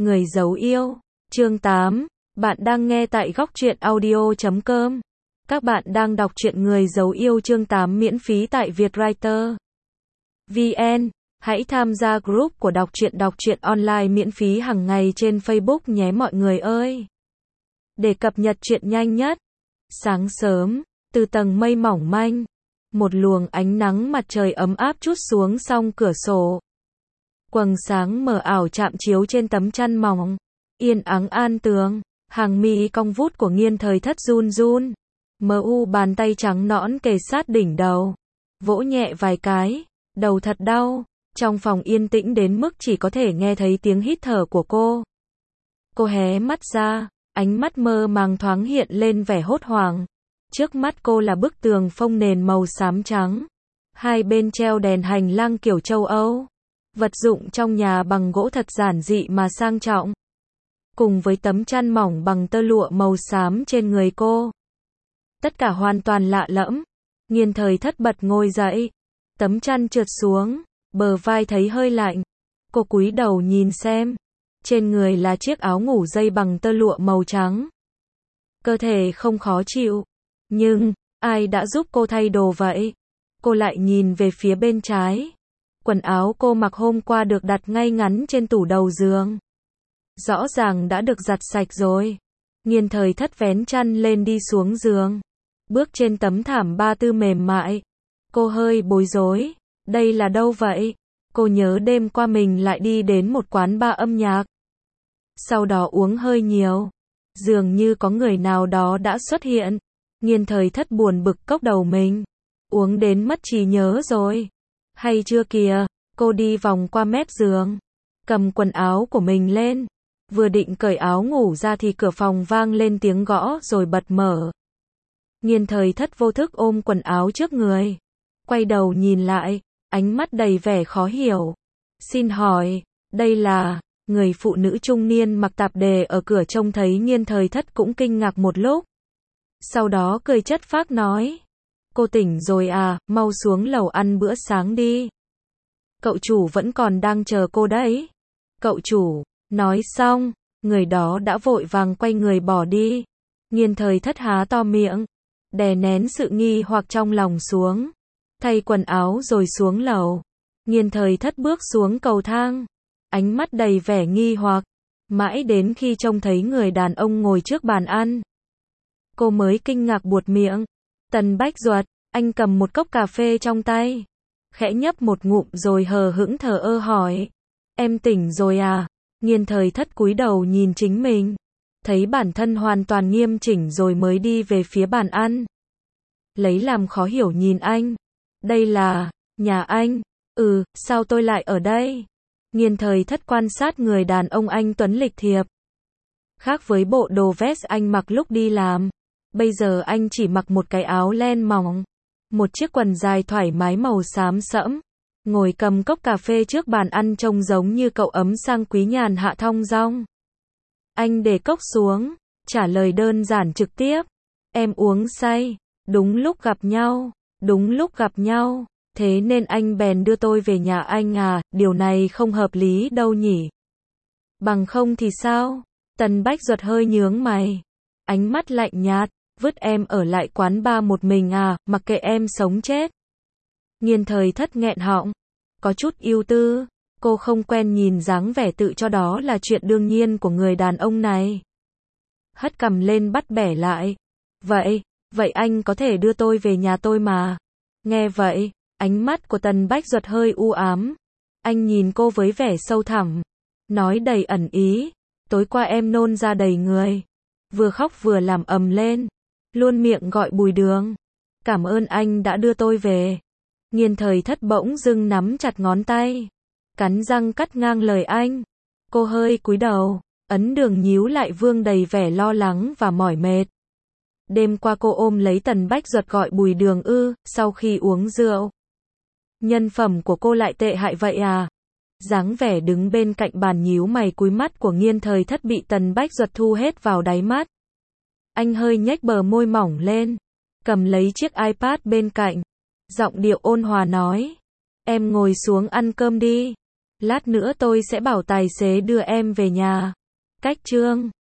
Người giấu yêu. Chương 8. Bạn đang nghe tại góc truyện audio.com. Các bạn đang đọc truyện Người giấu yêu chương 8 miễn phí tại Vietwriter VN. Hãy tham gia group của đọc truyện online miễn phí hàng ngày trên Facebook nhé mọi người ơi. Để cập nhật truyện nhanh nhất. Sáng sớm, từ tầng mây mỏng manh, một luồng ánh nắng mặt trời ấm áp trút xuống song cửa sổ. Quầng sáng mờ ảo chạm chiếu trên tấm chăn mỏng, yên ắng an tường, hàng mi cong vút của Nghiên Thời Thất run run. Bàn tay trắng nõn kề sát đỉnh đầu, vỗ nhẹ vài cái, đầu thật đau. Trong phòng yên tĩnh đến mức chỉ có thể nghe thấy tiếng hít thở của cô. Cô hé mắt ra, ánh mắt mơ màng thoáng hiện lên vẻ hốt hoảng. Trước mắt cô là bức tường phông nền màu xám trắng. Hai bên treo đèn hành lang kiểu châu Âu. Vật dụng trong nhà bằng gỗ thật giản dị mà sang trọng. Cùng với tấm chăn mỏng bằng tơ lụa màu xám trên người cô. Tất cả hoàn toàn lạ lẫm. Nghiên Thời Thất bật ngồi dậy. Tấm chăn trượt xuống, bờ vai thấy hơi lạnh. Cô cúi đầu nhìn xem. Trên người là chiếc áo ngủ dây bằng tơ lụa màu trắng. Cơ thể không khó chịu. Nhưng, ai đã giúp cô thay đồ vậy? Cô lại nhìn về phía bên trái. Quần áo cô mặc hôm qua được đặt ngay ngắn trên tủ đầu giường. Rõ ràng đã được giặt sạch rồi. Nghiên Thời Thất vén chăn lên đi xuống giường. Bước trên tấm thảm ba tư mềm mại. Cô hơi bối rối. Đây là đâu vậy? Cô nhớ đêm qua mình lại đi đến một quán bar âm nhạc. Sau đó uống hơi nhiều. Dường như có người nào đó đã xuất hiện. Nghiên Thời Thất buồn bực cốc đầu mình. Uống đến mất trí nhớ rồi. Hay chưa kìa, cô đi vòng qua mép giường. Cầm quần áo của mình lên. Vừa định cởi áo ngủ ra thì cửa phòng vang lên tiếng gõ rồi bật mở. Nghiên Thời Thất vô thức ôm quần áo trước người. Quay đầu nhìn lại, ánh mắt đầy vẻ khó hiểu. Xin hỏi, đây là... Người phụ nữ trung niên mặc tạp dề ở cửa trông thấy Nghiên Thời Thất cũng kinh ngạc một lúc. Sau đó cười chất phác nói. Cô tỉnh rồi à, mau xuống lầu ăn bữa sáng đi. Cậu chủ vẫn còn đang chờ cô đấy. Cậu chủ, nói xong, người đó đã vội vàng quay người bỏ đi. Nghiên Thời Thất há to miệng, đè nén sự nghi hoặc trong lòng xuống. Thay quần áo rồi xuống lầu. Nghiên Thời Thất bước xuống cầu thang. Ánh mắt đầy vẻ nghi hoặc. Mãi đến khi trông thấy người đàn ông ngồi trước bàn ăn. Cô mới kinh ngạc buột miệng. Tần Bách Duật, anh cầm một cốc cà phê trong tay. Khẽ nhấp một ngụm rồi hờ hững thờ ơ hỏi. Em tỉnh rồi à? Nghiên Thời Thất cúi đầu nhìn chính mình. Thấy bản thân hoàn toàn nghiêm chỉnh rồi mới đi về phía bàn ăn. Lấy làm khó hiểu nhìn anh. Đây là... nhà anh? Ừ, sao tôi lại ở đây? Nghiên Thời Thất quan sát người đàn ông anh tuấn lịch thiệp. Khác với bộ đồ vest anh mặc lúc đi làm. Bây giờ anh chỉ mặc một cái áo len mỏng. Một chiếc quần dài thoải mái màu xám sẫm. Ngồi cầm cốc cà phê trước bàn ăn trông giống như cậu ấm sang quý nhàn hạ thong dong. Anh để cốc xuống. Trả lời đơn giản trực tiếp. Em uống say. Đúng lúc gặp nhau. Đúng lúc gặp nhau. Thế nên anh bèn đưa tôi về nhà anh à, điều này không hợp lý đâu nhỉ. Bằng không thì sao? Tần Bách Duật hơi nhướng mày. Ánh mắt lạnh nhạt, vứt em ở lại quán bar một mình à, mặc kệ em sống chết. Nghiên Thời Thất nghẹn họng, có chút ưu tư, cô không quen nhìn dáng vẻ tự cho đó là chuyện đương nhiên của người đàn ông này. Hất cằm lên bắt bẻ lại. Vậy anh có thể đưa tôi về nhà tôi mà. Nghe vậy, ánh mắt của Tần Bách Duật hơi u ám. Anh nhìn cô với vẻ sâu thẳm, nói đầy ẩn ý. Tối qua em nôn ra đầy người. Vừa khóc vừa làm ầm lên. Luôn miệng gọi Bùi Đường. Cảm ơn anh đã đưa tôi về. Nghiên Thời Thất bỗng dưng nắm chặt ngón tay. Cắn răng cắt ngang lời anh. Cô hơi cúi đầu. Ấn Đường nhíu lại vương đầy vẻ lo lắng và mỏi mệt. Đêm qua cô ôm lấy Tần Bách Duật gọi Bùi Đường ư, sau khi uống rượu. Nhân phẩm của cô lại tệ hại vậy à? Dáng vẻ đứng bên cạnh bàn nhíu mày cúi mắt của Nghiên Thời Thất bị Tần Bách Duật thu hết vào đáy mắt. Anh hơi nhếch bờ môi mỏng lên, cầm lấy chiếc iPad bên cạnh, giọng điệu ôn hòa nói. Em ngồi xuống ăn cơm đi. Lát nữa tôi sẽ bảo tài xế đưa em về nhà. Cách chương